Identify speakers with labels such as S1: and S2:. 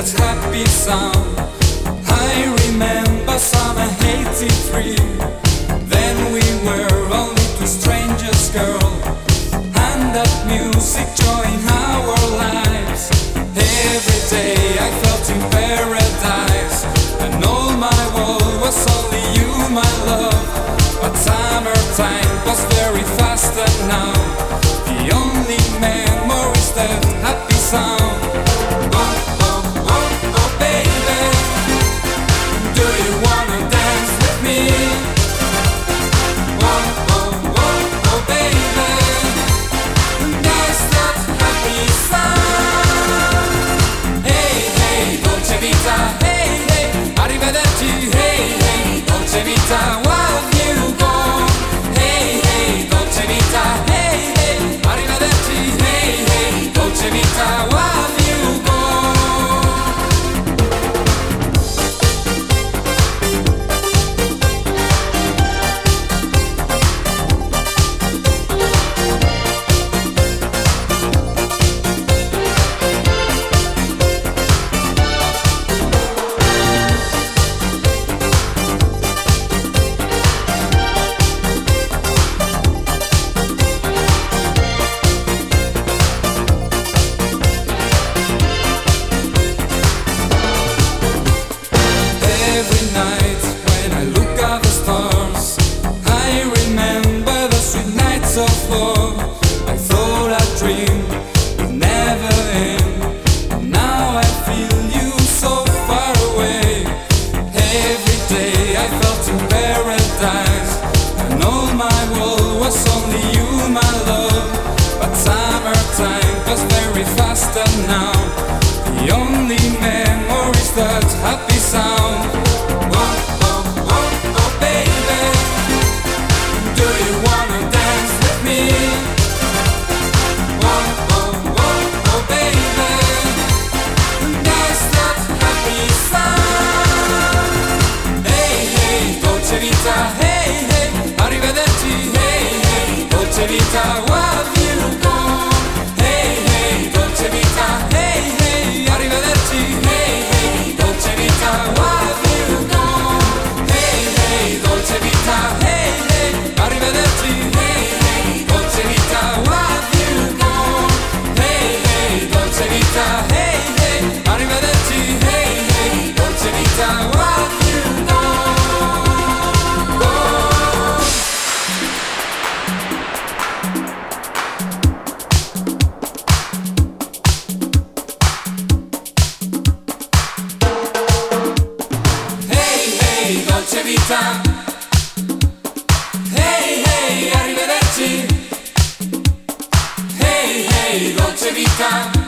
S1: that happy sound. I remember summer '83. Then we were only two strangers, girl, and that music joined our lives. Every day I felt in paradise, and all my world was only you, my love. But summertime was very fast, and now the only memories that happy sound. Oh, oh, oh, oh, baby, do you wanna dance with me? Oh, oh, oh, oh, baby, that's that happy sound. Hey, hey, dolce vita, hey, hey, arrivederci, hey, hey, dolce vita, where have you gone? Hey, hey, dolce vita, hey, hey, arrivederci, hey, hey, dolce vita, where have you gone? Every night when I look at the stars, I remember the sweet nights of love. I thought a dream would never end. Now I feel you so far away. Every day I felt in paradise, and all my world was only you, my love. But summertime was very fast, and now the only memories that happy sound. Oh, oh, oh, oh, baby, do you wanna dance with me? Oh, oh, oh, oh, baby, that's that happy sound. Hey, hey, dolce vita, hey, hey, arrivederci, hey, hey, dolce vita, where have you gone? Hey, hey, dolce vita, hey, hey, arrivederci, hey, hey, dolce vita, where have you gone? Hey, hey, dolce vita, hey, hey, arrivederci, hey, hey, dolce vita, where have you gone? Hey, hey, dolce vita, hey, hey, arrivederci, hey, hey, dolce vita, where have you gone? Hey, hey, dolce vita, hey, hey, arrivederci, hey, hey, dolce vita.